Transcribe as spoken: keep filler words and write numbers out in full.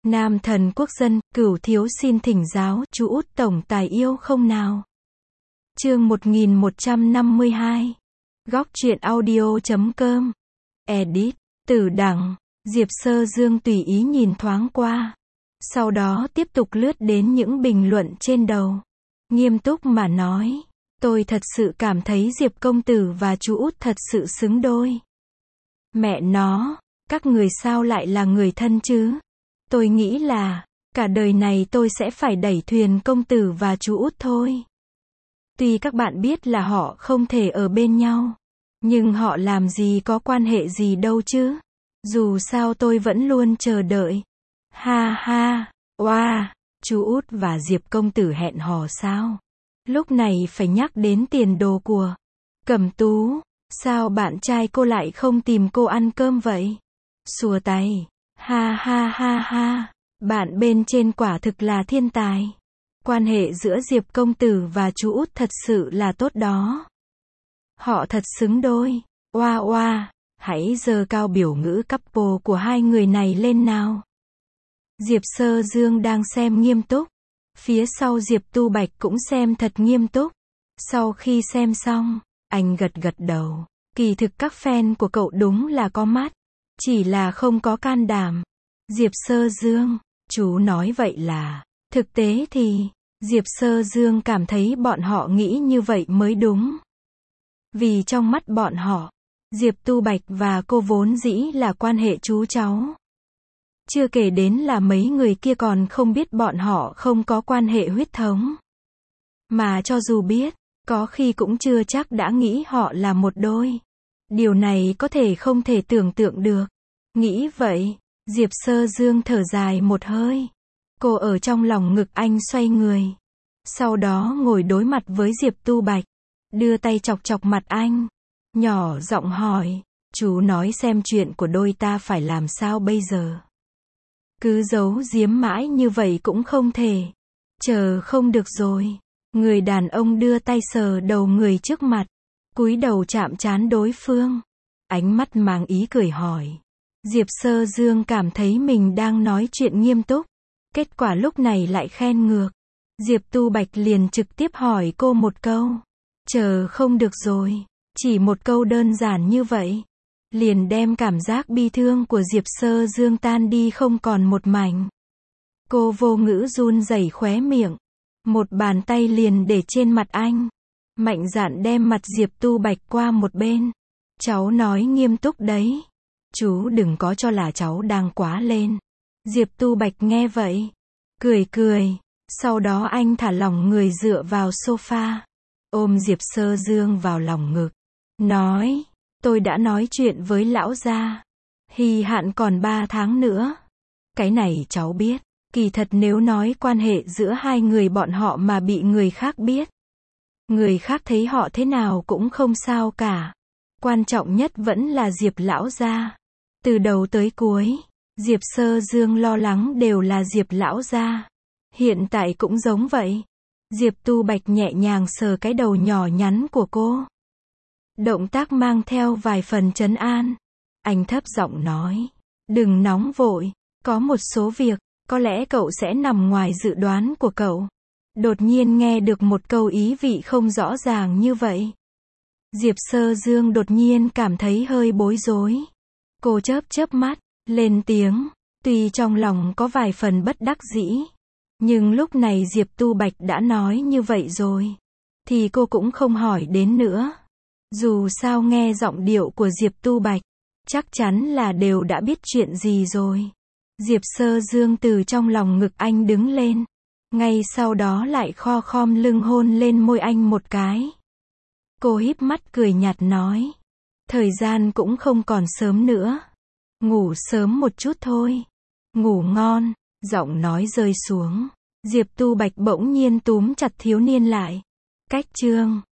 Nam thần quốc dân, cửu thiếu xin thỉnh giáo, chú út tổng tài yêu không nào? Chương một nghìn một trăm năm mươi hai. Góc truyện audio chấm com. Edit. Tử đẳng. Diệp Sơ Dương tùy ý nhìn thoáng qua. Sau đó tiếp tục lướt đến những bình luận trên đầu. Nghiêm túc mà nói. Tôi thật sự cảm thấy Diệp công tử và chú út thật sự xứng đôi. Mẹ nó, các người sao lại là người thân chứ? Tôi nghĩ là, cả đời này tôi sẽ phải đẩy thuyền công tử và chú út thôi. Tuy các bạn biết là họ không thể ở bên nhau, nhưng họ làm gì có quan hệ gì đâu chứ. Dù sao tôi vẫn luôn chờ đợi. Ha ha, oa, wow, chú út và Diệp công tử hẹn hò sao? Lúc này phải nhắc đến tiền đồ của Cẩm Tú. Sao bạn trai cô lại không tìm cô ăn cơm vậy? Xua tay. Ha ha ha ha, bạn bên trên quả thực là thiên tài. Quan hệ giữa Diệp công tử và chú út thật sự là tốt đó. Họ thật xứng đôi. Oa oa, hãy giơ cao biểu ngữ couple của hai người này lên nào. Diệp Sơ Dương đang xem nghiêm túc. Phía sau Diệp Tu Bạch cũng xem thật nghiêm túc. Sau khi xem xong, anh gật gật đầu. Kỳ thực các fan của cậu đúng là có mắt, chỉ là không có can đảm. Diệp Sơ Dương, chú nói vậy là, thực tế thì, Diệp Sơ Dương cảm thấy bọn họ nghĩ như vậy mới đúng. Vì trong mắt bọn họ, Diệp Tu Bạch và cô vốn dĩ là quan hệ chú cháu. Chưa kể đến là mấy người kia còn không biết bọn họ không có quan hệ huyết thống. Mà cho dù biết, có khi cũng chưa chắc đã nghĩ họ là một đôi. Điều này có thể không thể tưởng tượng được. Nghĩ vậy, Diệp Sơ Dương thở dài một hơi. Cô ở trong lòng ngực anh xoay người. Sau đó ngồi đối mặt với Diệp Tu Bạch. Đưa tay chọc chọc mặt anh. Nhỏ giọng hỏi, chú nói xem chuyện của đôi ta phải làm sao bây giờ? Cứ giấu giếm mãi như vậy cũng không thể. Chờ không được rồi. Người đàn ông đưa tay sờ đầu người trước mặt. Cúi đầu chạm trán đối phương. Ánh mắt mang ý cười hỏi. Diệp Sơ Dương cảm thấy mình đang nói chuyện nghiêm túc. Kết quả lúc này lại khen ngược. Diệp Tu Bạch liền trực tiếp hỏi cô một câu. Chờ không được rồi. Chỉ một câu đơn giản như vậy. Liền đem cảm giác bi thương của Diệp Sơ Dương tan đi không còn một mảnh. Cô vô ngữ run rẩy khóe miệng. Một bàn tay liền để trên mặt anh. Mạnh dạn đem mặt Diệp Tu Bạch qua một bên. Cháu nói nghiêm túc đấy. Chú đừng có cho là cháu đang quá lên. Diệp Tu Bạch nghe vậy. Cười cười. Sau đó anh thả lỏng người dựa vào sofa. Ôm Diệp Sơ Dương vào lòng ngực. Nói. Tôi đã nói chuyện với lão gia. Hy hạn còn ba tháng nữa. Cái này cháu biết. Kỳ thật nếu nói quan hệ giữa hai người bọn họ mà bị người khác biết. Người khác thấy họ thế nào cũng không sao cả. Quan trọng nhất vẫn là Diệp lão gia. Từ đầu tới cuối, Diệp Sơ Dương lo lắng đều là Diệp lão gia. Hiện tại cũng giống vậy. Diệp Tu Bạch nhẹ nhàng sờ cái đầu nhỏ nhắn của cô. Động tác mang theo vài phần trấn an. Anh thấp giọng nói. Đừng nóng vội. Có một số việc, có lẽ cậu sẽ nằm ngoài dự đoán của cậu. Đột nhiên nghe được một câu ý vị không rõ ràng như vậy. Diệp Sơ Dương đột nhiên cảm thấy hơi bối rối. Cô chớp chớp mắt, lên tiếng. Tuy trong lòng có vài phần bất đắc dĩ. Nhưng lúc này Diệp Tu Bạch đã nói như vậy rồi. Thì cô cũng không hỏi đến nữa. Dù sao nghe giọng điệu của Diệp Tu Bạch. Chắc chắn là đều đã biết chuyện gì rồi. Diệp Sơ Dương từ trong lòng ngực anh đứng lên. Ngay sau đó lại kho khom lưng hôn lên môi anh một cái. Cô híp mắt cười nhạt nói. Thời gian cũng không còn sớm nữa. Ngủ sớm một chút thôi. Ngủ ngon. Giọng nói rơi xuống. Diệp Tu Bạch bỗng nhiên túm chặt thiếu niên lại. Cách chương.